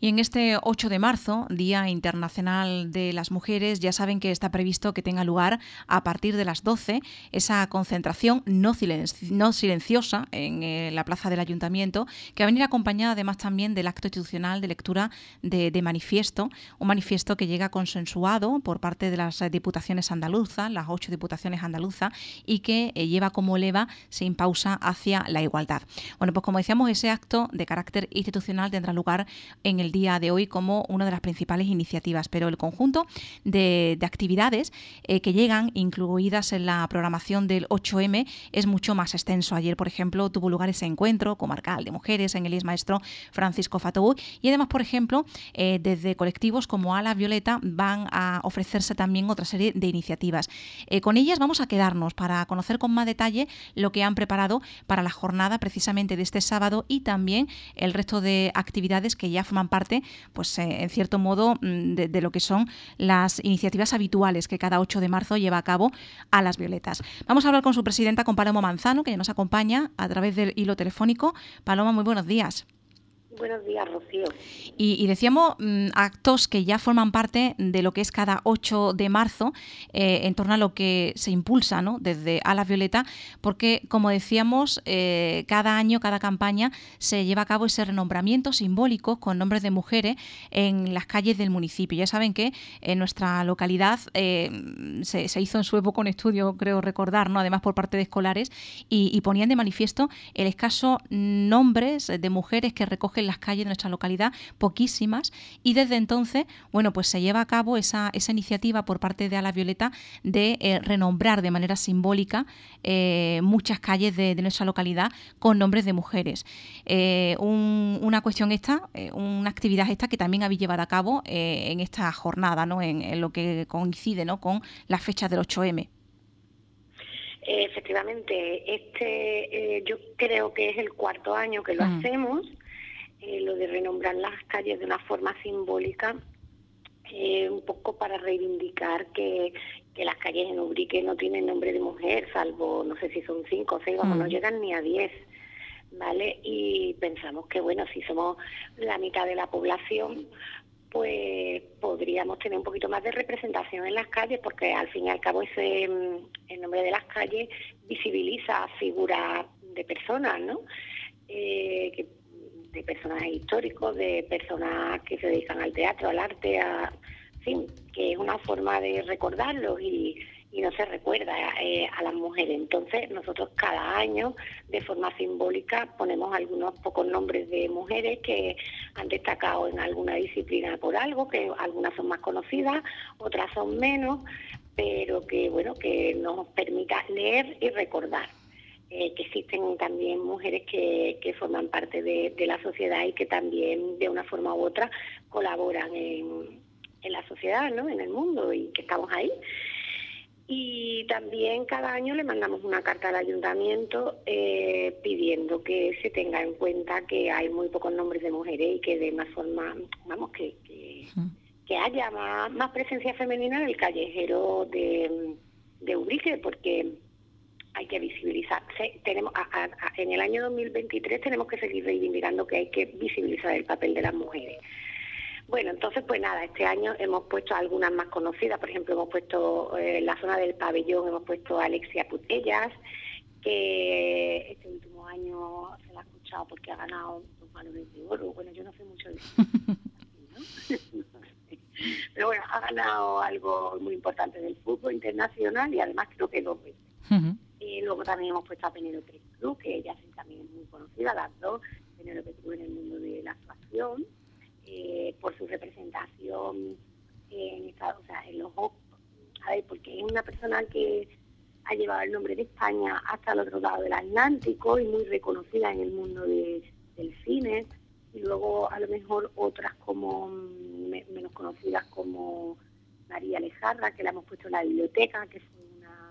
Y en este 8 de marzo, Día Internacional de las Mujeres, ya saben que está previsto que tenga lugar a partir de las 12 esa concentración no silenciosa en la plaza del Ayuntamiento, que va a venir acompañada además también del acto institucional de lectura de manifiesto, un manifiesto que llega consensuado por parte de las diputaciones andaluzas, las 8 diputaciones andaluzas, y que lleva como leva sin pausa hacia la igualdad. Bueno, pues como decíamos, ese acto de carácter institucional tendrá lugar en el día de hoy como una de las principales iniciativas, pero el conjunto de actividades que llegan incluidas en la programación del 8M es mucho más extenso. Ayer, por ejemplo, tuvo lugar ese encuentro comarcal de mujeres en el IES Maestro Francisco Fatou, y además, por ejemplo, desde colectivos como Alas Violeta van a ofrecerse también otra serie de iniciativas. Con ellas vamos a quedarnos para conocer con más detalle lo que han preparado para la jornada precisamente de este sábado y también el resto de actividades que ya forman parte, pues en cierto modo, de lo que son las iniciativas habituales que cada 8 de marzo lleva a cabo Alas Violetas. Vamos a hablar con su presidenta, con Paloma Manzano, que ya nos acompaña a través del hilo telefónico. Paloma, muy buenos días. Buenos días, Rocío. Y decíamos actos que ya forman parte de lo que es cada 8 de marzo en torno a lo que se impulsa, ¿no?, desde Alas Violeta, porque, como decíamos, cada año, cada campaña, se lleva a cabo ese renombramiento simbólico con nombres de mujeres en las calles del municipio. Ya saben que en nuestra localidad se hizo en su época un estudio, creo recordar, ¿no?, además por parte de escolares, y ponían de manifiesto el escaso nombres de mujeres que recogen las calles de nuestra localidad, poquísimas, y desde entonces, bueno, pues se lleva a cabo esa iniciativa por parte de Alas Violeta de renombrar de manera simbólica muchas calles de nuestra localidad con nombres de mujeres. Una cuestión esta, una actividad esta que también habéis llevado a cabo en esta jornada, ¿no?, en lo que coincide, ¿no?, con las fechas del 8M. Efectivamente, yo creo que es el cuarto año que lo hacemos. Lo de renombrar las calles de una forma simbólica, un poco para reivindicar que las calles en Ubrique no tienen nombre de mujer, salvo, no sé si son 5 o 6, vamos, no llegan ni a 10, ¿vale? Y pensamos que, bueno, si somos la mitad de la población, pues podríamos tener un poquito más de representación en las calles, porque al fin y al cabo el nombre de las calles visibiliza figuras de personas, ¿no? De personajes históricos, de personas que se dedican al teatro, al arte, en fin, que es una forma de recordarlos y no se recuerda a las mujeres. Entonces, nosotros cada año, de forma simbólica, ponemos algunos pocos nombres de mujeres que han destacado en alguna disciplina por algo, que algunas son más conocidas, otras son menos, pero que, bueno, que nos permita leer y recordar. Que existen también mujeres que forman parte de la sociedad y que también de una forma u otra colaboran en la sociedad, ¿no?, en el mundo, y que estamos ahí. Y también cada año le mandamos una carta al ayuntamiento pidiendo que se tenga en cuenta que hay muy pocos nombres de mujeres y que de una forma, vamos, que haya más presencia femenina en el callejero de Ubrique, porque hay que visibilizar. Tenemos en el año 2023 tenemos que seguir reivindicando que hay que visibilizar el papel de las mujeres. Bueno, entonces, pues nada, este año hemos puesto algunas más conocidas. Por ejemplo, hemos puesto en la zona del pabellón, hemos puesto a Alexia Putellas, que este último año se la ha escuchado porque ha ganado los balones de oro. Bueno, yo no sé mucho de eso, ¿no? Pero bueno, ha ganado algo muy importante del fútbol internacional y además creo que 2 veces. Y luego también hemos puesto a Penélope Cruz, que ella sí también es muy conocida, las dos, Penélope Cruz en el mundo de la actuación, por su representación en los Juegos, porque es una persona que ha llevado el nombre de España hasta el otro lado del Atlántico y muy reconocida en el mundo del cine, y luego a lo mejor otras como menos conocidas como María Lejarra, que la hemos puesto en la biblioteca, que fue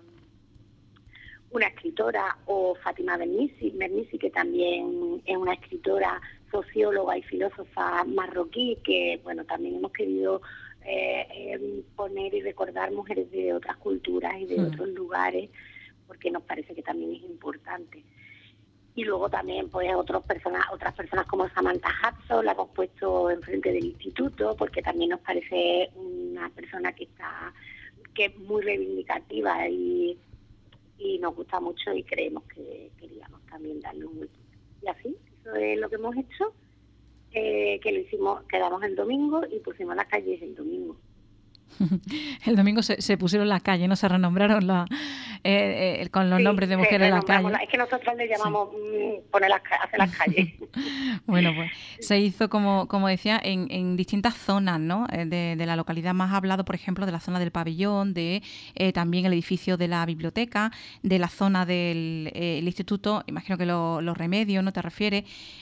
una escritora, o Fátima Mernissi, que también es una escritora, socióloga y filósofa marroquí, que bueno, también hemos querido poner y recordar mujeres de otras culturas y de otros lugares, porque nos parece que también es importante. Y luego también pues otras personas como Samantha Hudson la hemos puesto enfrente del instituto, porque también nos parece una persona que es muy reivindicativa y nos gusta mucho, y creemos que queríamos también darle un huequito. Y así, eso es lo que hemos hecho, que lo hicimos, quedamos el domingo y pusimos las calles el domingo. El domingo se pusieron las calles, ¿no? Se renombraron con los nombres de mujeres en la calle. Es que nosotros le llamamos hacer las calles. Bueno, pues se hizo, como decía, en distintas zonas, ¿no? De la localidad. Más hablado, por ejemplo, de la zona del pabellón, de también el edificio de la biblioteca, de la zona del el instituto, imagino que los Remedios, ¿no te refieres?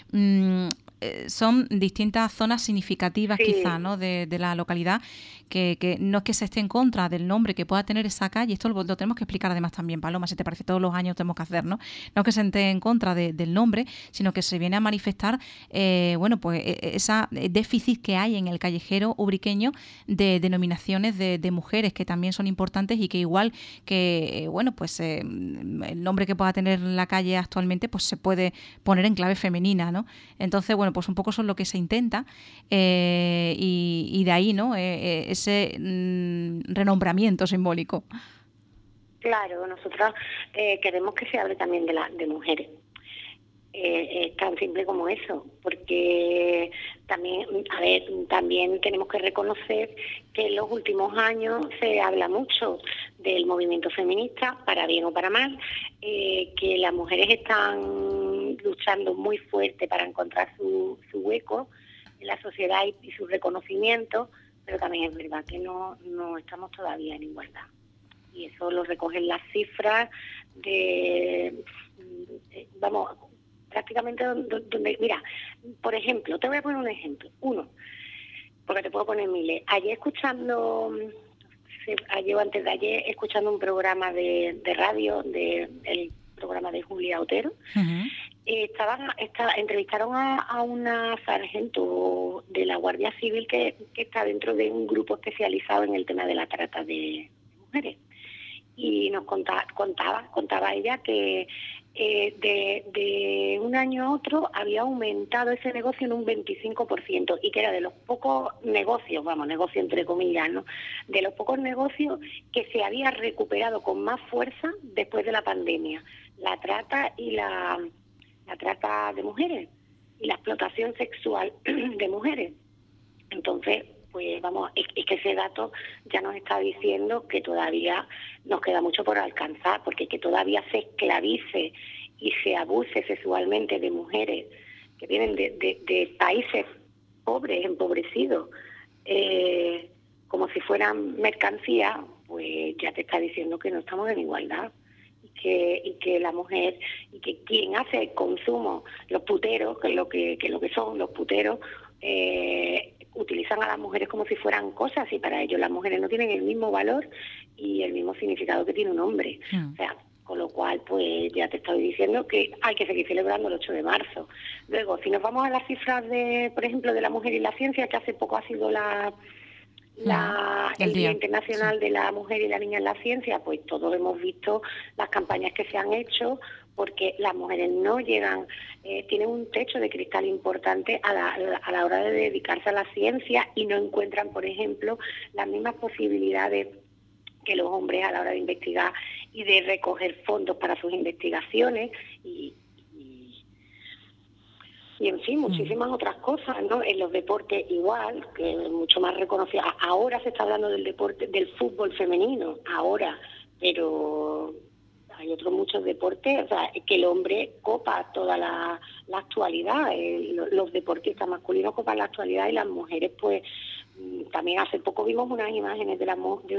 Son distintas zonas significativas, sí, quizá, ¿no? de la localidad, que no es que se esté en contra del nombre que pueda tener esa calle. Esto lo tenemos que explicar además también, Paloma, si te parece, todos los años tenemos que hacer, ¿no? No es que se esté en contra del nombre, sino que se viene a manifestar pues esa déficit que hay en el callejero ubriqueño de denominaciones de mujeres, que también son importantes, y que igual que pues el nombre que pueda tener la calle actualmente, pues se puede poner en clave femenina, ¿no? Entonces, pues un poco eso es lo que se intenta, y de ahí, ¿no? Ese renombramiento simbólico. Claro, nosotros queremos que se hable también de mujeres. Es tan simple como eso, porque también tenemos que reconocer que en los últimos años se habla mucho del movimiento feminista, para bien o para mal, que las mujeres están luchando muy fuerte para encontrar su hueco en la sociedad y su reconocimiento, pero también es verdad que no estamos todavía en igualdad. Y eso lo recogen las cifras prácticamente donde, mira, por ejemplo, te voy a poner un ejemplo, porque te puedo poner miles. Antes de ayer, escuchando un programa de radio, el programa de Julia Otero, uh-huh. Entrevistaron a una sargento de la Guardia Civil que está dentro de un grupo especializado en el tema de la trata de mujeres. Y nos contaba ella que de un año a otro había aumentado ese negocio en un 25%, y que era de los pocos negocios, negocio entre comillas, ¿no? De los pocos negocios que se había recuperado con más fuerza después de la pandemia. La trata la trata de mujeres y la explotación sexual de mujeres. Entonces, pues es que ese dato ya nos está diciendo que todavía nos queda mucho por alcanzar, porque que todavía se esclavice y se abuse sexualmente de mujeres que vienen de países pobres, empobrecidos, como si fueran mercancía, pues ya te está diciendo que no estamos en igualdad. Y que la mujer, y que quien hace el consumo, los puteros, que lo que son los puteros, utilizan a las mujeres como si fueran cosas, y para ellos las mujeres no tienen el mismo valor y el mismo significado que tiene un hombre. O sea, con lo cual, pues ya te estoy diciendo que hay que seguir celebrando el 8 de marzo. Luego, si nos vamos a las cifras por ejemplo, de la mujer y la ciencia, que hace poco ha sido el Día Internacional, sí, de la Mujer y la Niña en la Ciencia, pues todos hemos visto las campañas que se han hecho, porque las mujeres no llegan, tienen un techo de cristal importante a la hora de dedicarse a la ciencia, y no encuentran, por ejemplo, las mismas posibilidades que los hombres a la hora de investigar y de recoger fondos para sus investigaciones, y en fin, muchísimas otras cosas, ¿no? En los deportes igual, que es mucho más reconocido. Ahora se está hablando del deporte, del fútbol femenino, pero hay otros muchos deportes, o sea, que el hombre copa toda la actualidad, los deportistas masculinos copan la actualidad, y las mujeres, pues, también hace poco vimos unas imágenes de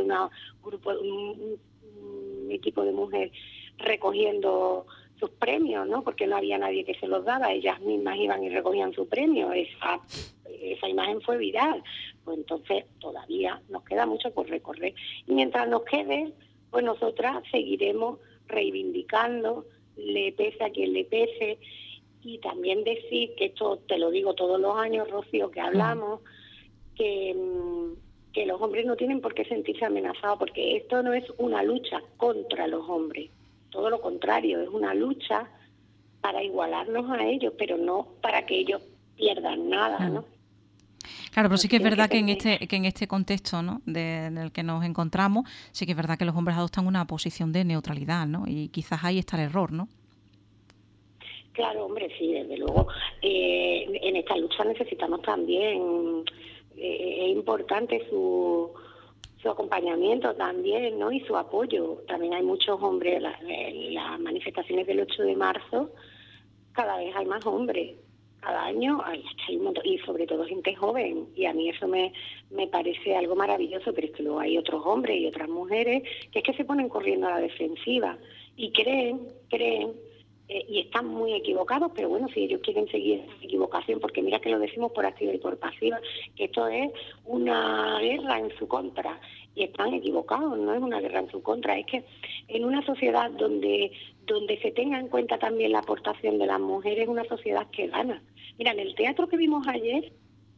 un equipo de mujeres recogiendo sus premios, ¿no? Porque no había nadie que se los daba, ellas mismas iban y recogían su premio. Esa imagen fue viral. Pues entonces todavía nos queda mucho por recorrer. Y mientras nos quede, pues nosotras seguiremos reivindicando, le pese a quien le pese. Y también decir, que esto te lo digo todos los años, Rocío, que hablamos, que los hombres no tienen por qué sentirse amenazados, porque esto no es una lucha contra los hombres. Todo lo contrario, es una lucha para igualarnos a ellos, pero no para que ellos pierdan nada, ¿no? Claro, pero sí que es verdad que en este contexto, ¿no?, en el que nos encontramos, sí que es verdad que los hombres adoptan una posición de neutralidad, ¿no? Y quizás ahí está el error, ¿no? Claro, hombre, sí, desde luego. En esta lucha necesitamos también, es importante su acompañamiento también, ¿no? Y su apoyo. También hay muchos hombres, las manifestaciones del 8 de marzo, cada vez hay más hombres. Cada año hay un montón, y sobre todo gente joven, y a mí eso me parece algo maravilloso, pero es que luego hay otros hombres y otras mujeres que es que se ponen corriendo a la defensiva y creen, y están muy equivocados, pero bueno, si ellos quieren seguir esa equivocación, porque mira que lo decimos por activa y por pasiva, que esto es una guerra en su contra, y están equivocados, no es una guerra en su contra, es que en una sociedad donde se tenga en cuenta también la aportación de las mujeres, es una sociedad que gana. Mira, en el teatro que vimos ayer,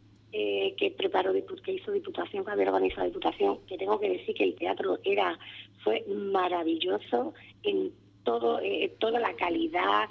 que hizo Diputación, que había organizado Diputación, que tengo que decir que el teatro fue maravilloso en todo, toda la calidad,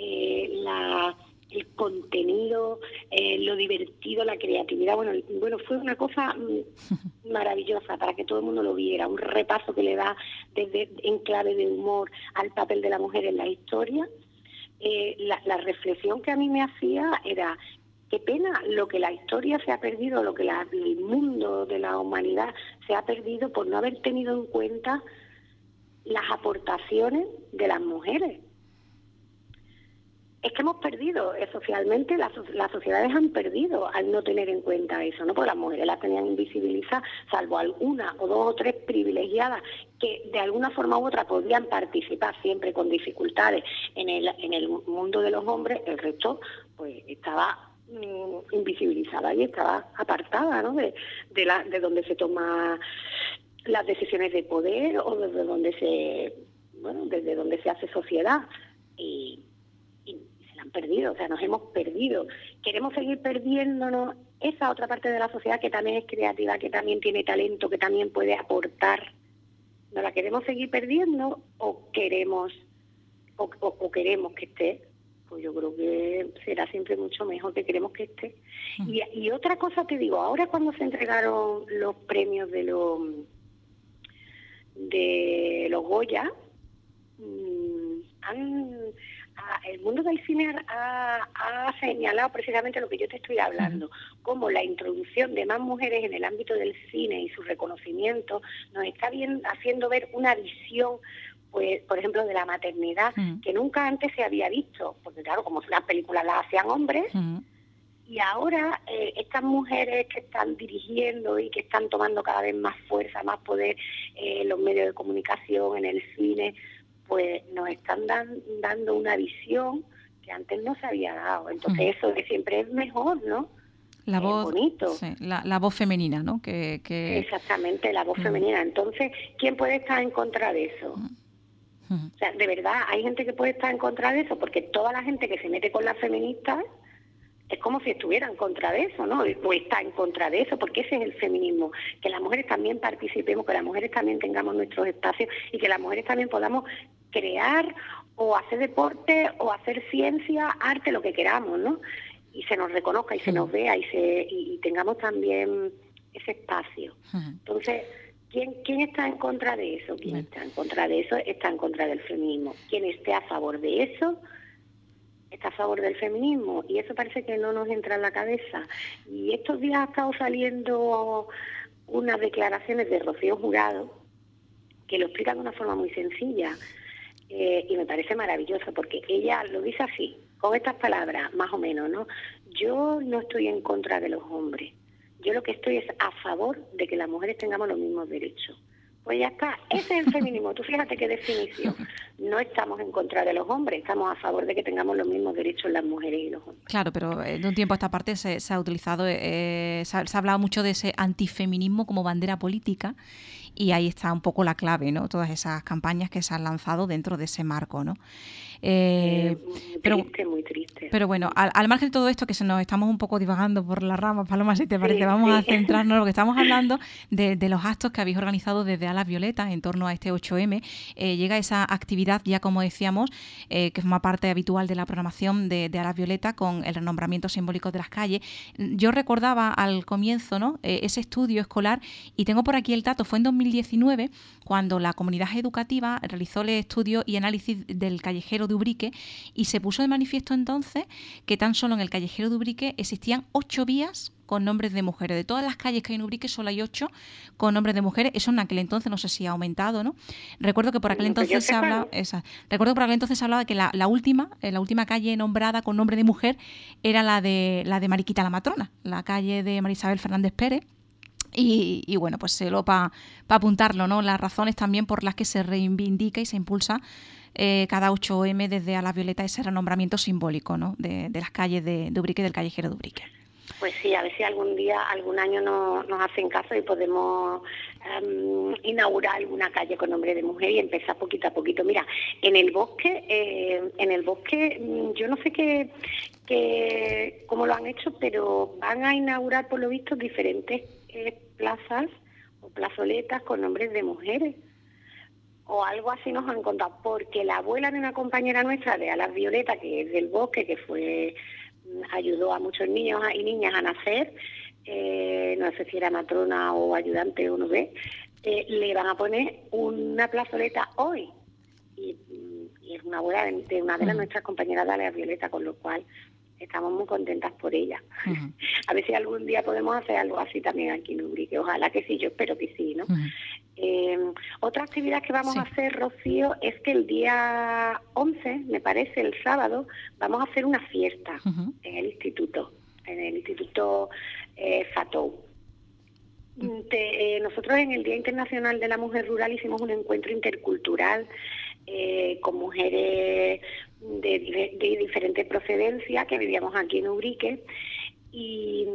el contenido, lo divertido, la creatividad. Bueno, fue una cosa maravillosa para que todo el mundo lo viera, un repaso que le da en clave de humor al papel de la mujer en la historia. La reflexión que a mí me hacía era: qué pena lo que la historia se ha perdido, lo que el mundo de la humanidad se ha perdido por no haber tenido en cuenta las aportaciones de las mujeres. Es que hemos perdido, socialmente las sociedades han perdido al no tener en cuenta eso, ¿no? Porque las mujeres las tenían invisibilizadas, salvo alguna o dos o tres privilegiadas que de alguna forma u otra podían participar, siempre con dificultades, en el mundo de los hombres. El resto pues estaba invisibilizada y estaba apartada, ¿no?, de donde se toman las decisiones de poder, o desde donde se hace sociedad, y se la han perdido, o sea, nos hemos perdido. Queremos seguir perdiéndonos esa otra parte de la sociedad que también es creativa, que también tiene talento, que también puede aportar. ¿No la queremos seguir perdiendo o queremos que esté? Pues yo creo que será siempre mucho mejor que queremos que esté. Y otra cosa te digo, ahora cuando se entregaron los premios de los Goya, el mundo del cine ha señalado precisamente lo que yo te estoy hablando, como la introducción de más mujeres en el ámbito del cine y su reconocimiento nos está haciendo ver una visión, pues, por ejemplo, de la maternidad, que nunca antes se había visto, porque claro, como las películas las hacían hombres, y ahora estas mujeres que están dirigiendo y que están tomando cada vez más fuerza, más poder en los medios de comunicación, en el cine, pues nos están dando una visión que antes no se había dado. Entonces eso que siempre es mejor, ¿no? La voz, bonito. Sí, la voz femenina, ¿no? Exactamente, la voz femenina. Entonces, ¿quién puede estar en contra de eso? O sea, de verdad, hay gente que puede estar en contra de eso, porque toda la gente que se mete con las feministas es como si estuviera en contra de eso, ¿no? O está en contra de eso, porque ese es el feminismo, que las mujeres también participemos, que las mujeres también tengamos nuestros espacios y que las mujeres también podamos crear o hacer deporte o hacer ciencia, arte, lo que queramos, ¿no? Y se nos reconozca y se nos vea y tengamos también ese espacio. Entonces, ¿quién está en contra de eso? ¿Quién está en contra de eso? Está en contra del feminismo. ¿Quién esté a favor de eso? Está a favor del feminismo, y eso parece que no nos entra en la cabeza. Y estos días ha estado saliendo unas declaraciones de Rocío Jurado que lo explica de una forma muy sencilla, y me parece maravilloso, porque ella lo dice así, con estas palabras, más o menos, ¿no? Yo no estoy en contra de los hombres, yo lo que estoy es a favor de que las mujeres tengamos los mismos derechos. Pues ya está, ese es el feminismo. Tú fíjate qué definición. No estamos en contra de los hombres, estamos a favor de que tengamos los mismos derechos las mujeres y los hombres. Claro, pero de un tiempo a esta parte se ha utilizado, se ha hablado mucho de ese antifeminismo como bandera política, y ahí está un poco la clave, ¿no? Todas esas campañas que se han lanzado dentro de ese marco, ¿no? Muy triste. Pero bueno, al margen de todo esto, que se nos estamos un poco divagando por las ramas, Paloma, si te parece, vamos a centrarnos en lo que estamos hablando de los actos que habéis organizado desde Alas Violetas en torno a este 8M. Llega esa actividad, ya como decíamos, que forma parte habitual de la programación de Alas Violeta con el renombramiento simbólico de las calles. Yo recordaba al comienzo, ¿no?, ese estudio escolar, y tengo por aquí el dato, fue en 2019 cuando la comunidad educativa realizó el estudio y análisis del callejero de Ubrique, y se puso de manifiesto entonces que tan solo en el callejero de Ubrique existían 8 vías con nombres de mujeres. De todas las calles que hay en Ubrique solo hay 8 con nombres de mujeres. Eso en aquel entonces no sé si ha aumentado, ¿no? Recuerdo que por aquel entonces se hablaba, de que la última calle nombrada con nombre de mujer era la de Mariquita la Matrona, la calle de María Isabel Fernández Pérez. Y bueno, pues solo para apuntarlo, ¿no?, las razones también por las que se reivindica y se impulsa cada 8M desde Alas Violeta ese renombramiento simbólico, ¿no?, de las calles de Ubrique, del callejero de Ubrique. Pues sí, a ver si algún año nos hacen caso y podemos inaugurar alguna calle con nombre de mujer y empezar poquito a poquito. Mira, en el bosque yo no sé cómo lo han hecho, pero van a inaugurar por lo visto diferentes plazas o plazoletas con nombres de mujeres. O algo así nos han contado, porque la abuela de una compañera nuestra de Alas Violeta, que es del bosque, que ayudó a muchos niños y niñas a nacer, no sé si era matrona o ayudante o no sé, le van a poner una plazoleta hoy. Y es una abuela de una de nuestras compañeras de Alas Violeta, con lo cual estamos muy contentas por ella. Uh-huh. A ver si algún día podemos hacer algo así también aquí en Ubrique. Ojalá que sí, yo espero que sí, ¿no? Uh-huh. Otra actividad que vamos a hacer, Rocío, es que el día 11, me parece, el sábado, vamos a hacer una fiesta uh-huh. en el instituto FATOU. Nosotros en el Día Internacional de la Mujer Rural hicimos un encuentro intercultural con mujeres de diferente procedencia que vivíamos aquí en Ubrique y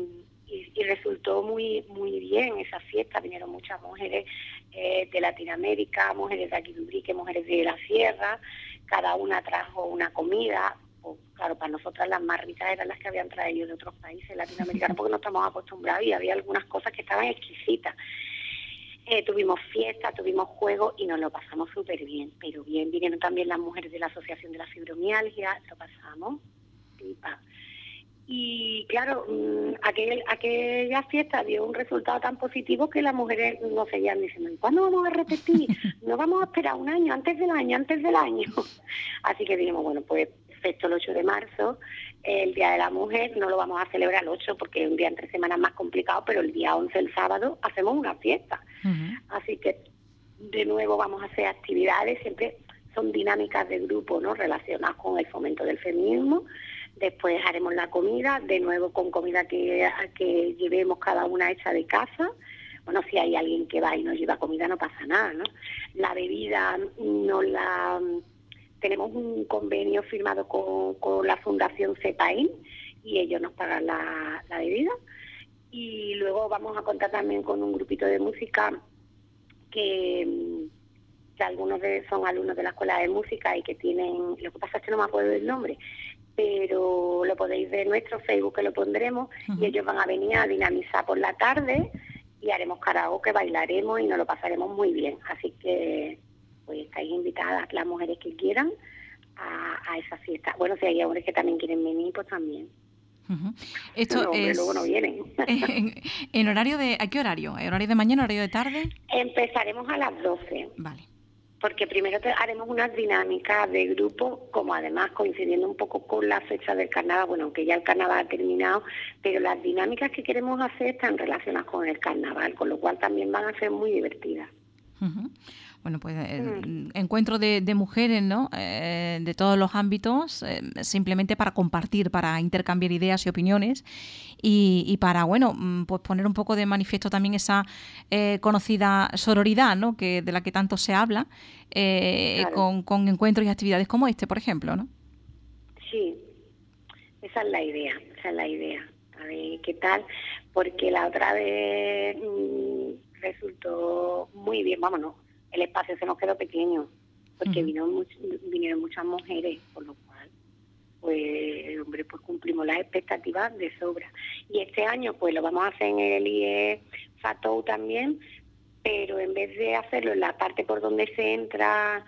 resultó muy muy bien esa fiesta. Vinieron muchas mujeres de Latinoamérica, mujeres de aquí de Ubrique, mujeres de la sierra, cada una trajo una comida. Claro, para nosotras las más ricas eran las que habían traído de otros países latinoamericanos porque no estamos acostumbrados y había algunas cosas que estaban exquisitas. Tuvimos fiesta, tuvimos juegos y nos lo pasamos súper bien, pero bien. Vinieron también las mujeres de la Asociación de la Fibromialgia, lo pasamos pipa. Y claro, aquella fiesta dio un resultado tan positivo que las mujeres nos seguían diciendo, ¿cuándo vamos a repetir? No vamos a esperar un año, antes del año. Así que dijimos, bueno, pues perfecto, el 8 de marzo, el Día de la Mujer, no lo vamos a celebrar el 8 porque es un día entre semanas más complicado, pero el día 11, el sábado, hacemos una fiesta. Uh-huh. Así que de nuevo vamos a hacer actividades, siempre son dinámicas de grupo, ¿no?, relacionadas con el fomento del feminismo. Después haremos la comida, de nuevo con comida que llevemos cada una hecha de casa. Bueno, si hay alguien que va y nos lleva comida no pasa nada, ¿no? La bebida tenemos un convenio firmado con la Fundación CEPAIN y ellos nos pagan la bebida. Y luego vamos a contar también con un grupito de música que algunos son alumnos de la Escuela de Música y que tienen, lo que pasa es que no me acuerdo del nombre, pero lo podéis ver en nuestro Facebook, que lo pondremos, uh-huh. y ellos van a venir a dinamizar por la tarde y haremos karaoke, bailaremos y nos lo pasaremos muy bien. Así que pues estáis invitadas las mujeres que quieran a esa fiesta. Bueno, si hay hombres que también quieren venir, pues también. Uh-huh. Esto no, es luego no vienen. ¿En horario de a qué horario? ¿En horario de mañana, horario de tarde? Empezaremos a las 12. Vale. Porque primero haremos unas dinámicas de grupo, como además coincidiendo un poco con la fecha del carnaval, bueno, aunque ya el carnaval ha terminado, pero las dinámicas que queremos hacer están relacionadas con el carnaval, con lo cual también van a ser muy divertidas. Uh-huh. Bueno, pues encuentro de mujeres, ¿no?, de todos los ámbitos, simplemente para compartir, para intercambiar ideas y opiniones y para, bueno, pues poner un poco de manifiesto también esa conocida sororidad, ¿no?, de la que tanto se habla, claro. con encuentros y actividades como este, por ejemplo, ¿no? Sí, esa es la idea. A ver qué tal, porque la otra vez resultó muy bien, vámonos. El espacio se nos quedó pequeño porque vinieron muchas mujeres, por lo cual, pues, hombre, pues cumplimos las expectativas de sobra. Y este año, pues, lo vamos a hacer en el IE Fatou también, pero en vez de hacerlo en la parte por donde se entra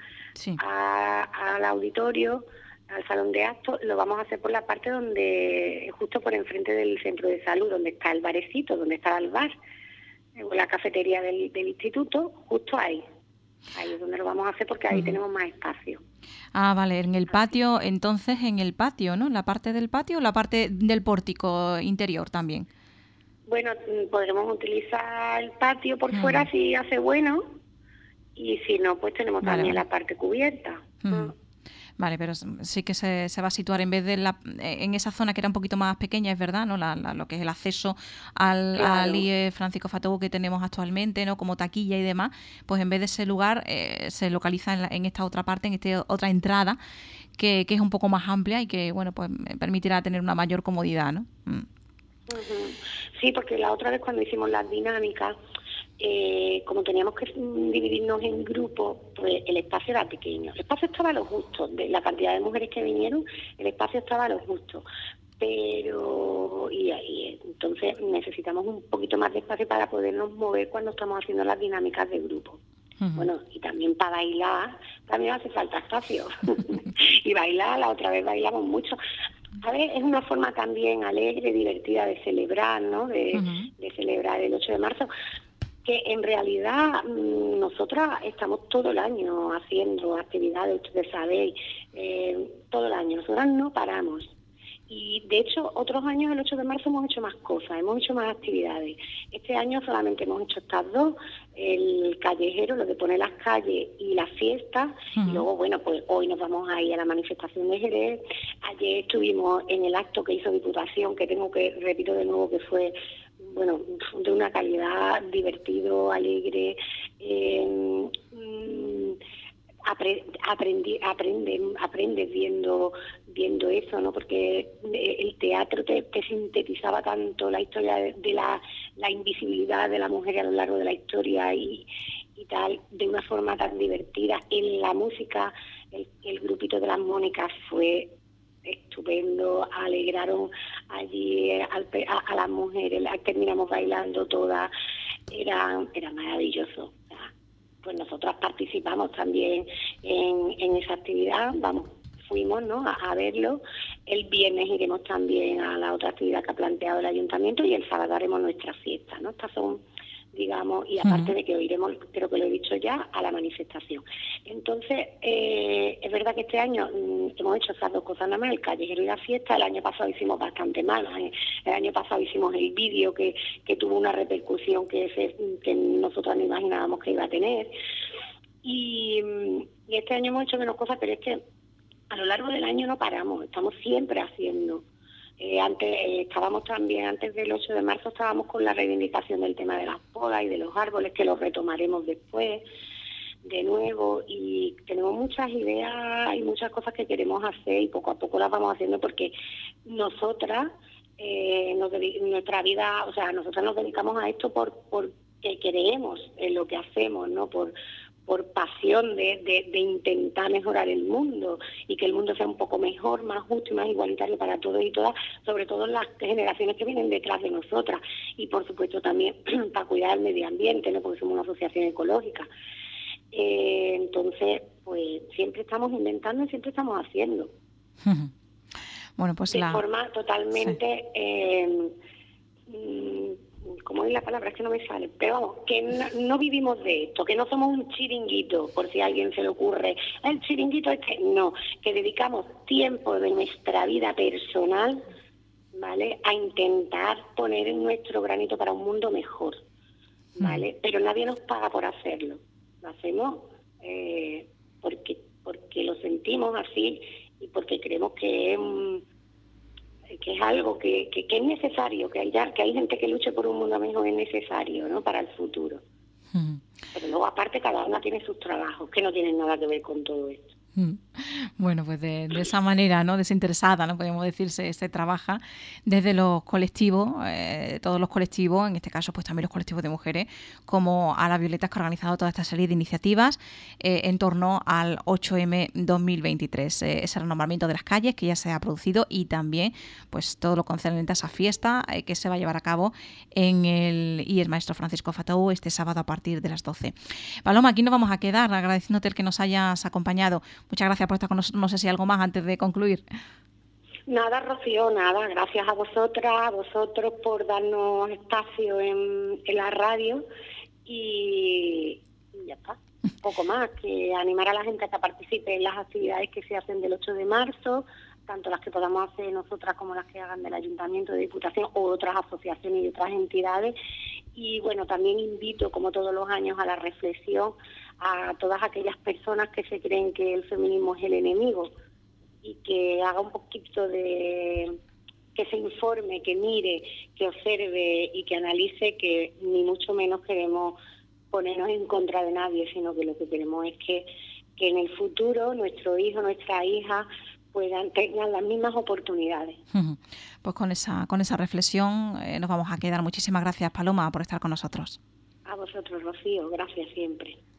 al auditorio, al salón de actos, lo vamos a hacer por la parte donde, justo por enfrente del centro de salud, donde está el barecito, donde está el bar, la cafetería del instituto, justo ahí. Ahí es donde lo vamos a hacer porque ahí tenemos más espacio. Ah, vale, en el patio, entonces en el patio, ¿no? ¿La parte del patio o la parte del pórtico interior también? Bueno, podremos utilizar el patio por fuera si hace bueno, y si no, pues tenemos también la parte cubierta. Vale, pero sí que se va a situar en vez de en esa zona que era un poquito más pequeña, es verdad, ¿no? Lo que es el acceso al IE Francisco Fatou que tenemos actualmente, ¿no? Como taquilla y demás, pues en vez de ese lugar se localiza en esta otra parte, en esta otra entrada, que es un poco más amplia y que, bueno, pues permitirá tener una mayor comodidad, ¿no? Sí, porque la otra vez cuando hicimos las dinámicas, como teníamos que dividirnos en grupos, pues el espacio era pequeño. El espacio estaba a lo justo, de la cantidad de mujeres que vinieron, el espacio estaba a lo justo. Pero, y entonces necesitamos un poquito más de espacio para podernos mover cuando estamos haciendo las dinámicas de grupo. Bueno, y también para bailar, también hace falta espacio. Y bailar, la otra vez bailamos mucho. A ver, es una forma también alegre, divertida de celebrar, ¿no? De celebrar el 8 de marzo, que en realidad nosotras estamos todo el año haciendo actividades, ustedes sabéis, todo el año. Nosotras no paramos. Y de hecho, otros años, el 8 de marzo, hemos hecho más cosas, hemos hecho más actividades. Este año solamente hemos hecho estas dos, el callejero, lo de poner las calles y las fiestas. Y luego, bueno, pues hoy nos vamos a ir a la manifestación de Jerez. Ayer estuvimos en el acto que hizo Diputación, que repito de nuevo, que fue, bueno, de una calidad, divertido, alegre. Aprendes viendo eso, ¿no? Porque el teatro te sintetizaba tanto la historia de la invisibilidad de la mujer a lo largo de la historia y tal, de una forma tan divertida. En la música, el grupito de las Mónicas fue estupendo, alegraron allí a las mujeres, terminamos bailando todas, era maravilloso. Pues nosotras participamos también en esa actividad, fuimos, ¿no?, a verlo. El viernes iremos también a la otra actividad que ha planteado el ayuntamiento y el sábado haremos nuestra fiesta, ¿no? Estas son, digamos, y aparte de que hoy iremos, creo que lo he dicho ya, a la manifestación. Entonces, es verdad que este año hemos hecho esas dos cosas nada más, el callejero y la fiesta. El año pasado hicimos bastante mal, el año pasado hicimos el vídeo que tuvo una repercusión que nosotros no imaginábamos que iba a tener. Y este año hemos hecho menos cosas, pero es que a lo largo del año no paramos, estamos siempre haciendo. Estábamos también, antes del 8 de marzo, estábamos con la reivindicación del tema de las podas y de los árboles, que lo retomaremos después de nuevo, y tenemos muchas ideas y muchas cosas que queremos hacer y poco a poco las vamos haciendo porque nosotras, nuestra vida, o sea, nosotras nos dedicamos a esto porque creemos en lo que hacemos, ¿no? Por pasión de intentar mejorar el mundo y que el mundo sea un poco mejor, más justo y más igualitario para todos y todas, sobre todo las generaciones que vienen detrás de nosotras, y por supuesto también para cuidar el medio ambiente, ¿no? Porque somos una asociación ecológica. Entonces, pues siempre estamos inventando y siempre estamos haciendo. Bueno, pues de forma totalmente... ¿cómo es la palabra? Es que no me sale, pero vamos, que no vivimos de esto, que no somos un chiringuito, por si a alguien se le ocurre, el chiringuito no, que dedicamos tiempo de nuestra vida personal, ¿vale?, a intentar poner en nuestro granito para un mundo mejor, ¿vale? Pero nadie nos paga por hacerlo, lo hacemos porque lo sentimos así y porque creemos que es algo que es necesario, que hay gente que luche por un mundo mejor, es necesario, ¿no?, para el futuro. Pero luego, aparte, cada una tiene sus trabajos, que no tienen nada que ver con todo esto. Bueno, pues de esa manera, ¿no? Desinteresada, ¿no? Podemos decir, se trabaja desde los colectivos, todos los colectivos, en este caso pues también los colectivos de mujeres, como a la Violetas, que ha organizado toda esta serie de iniciativas en torno al 8M 2023. Ese renombramiento de las calles que ya se ha producido y también pues todo lo concerniente a esa fiesta que se va a llevar a cabo en el IES Maestro Francisco Fatou este sábado a partir de las 12. Paloma, aquí nos vamos a quedar agradeciéndote el que nos hayas acompañado. Muchas gracias por estar con nosotros. No sé si hay algo más antes de concluir. Nada, Rocío, nada. Gracias a vosotras, a vosotros por darnos espacio en la radio y ya está. Poco más, que animar a la gente a que participe en las actividades que se hacen del 8 de marzo, tanto las que podamos hacer nosotras como las que hagan del Ayuntamiento, de Diputación o otras asociaciones y otras entidades. Y bueno, también invito, como todos los años, a la reflexión a todas aquellas personas que se creen que el feminismo es el enemigo y que haga un poquito de... que se informe, que mire, que observe y que analice, que ni mucho menos queremos ponernos en contra de nadie, sino que lo que queremos es que en el futuro nuestro hijo, nuestra hija tengan las mismas oportunidades. Pues con esa reflexión nos vamos a quedar. Muchísimas gracias, Paloma, por estar con nosotros. A vosotros, Rocío, gracias siempre.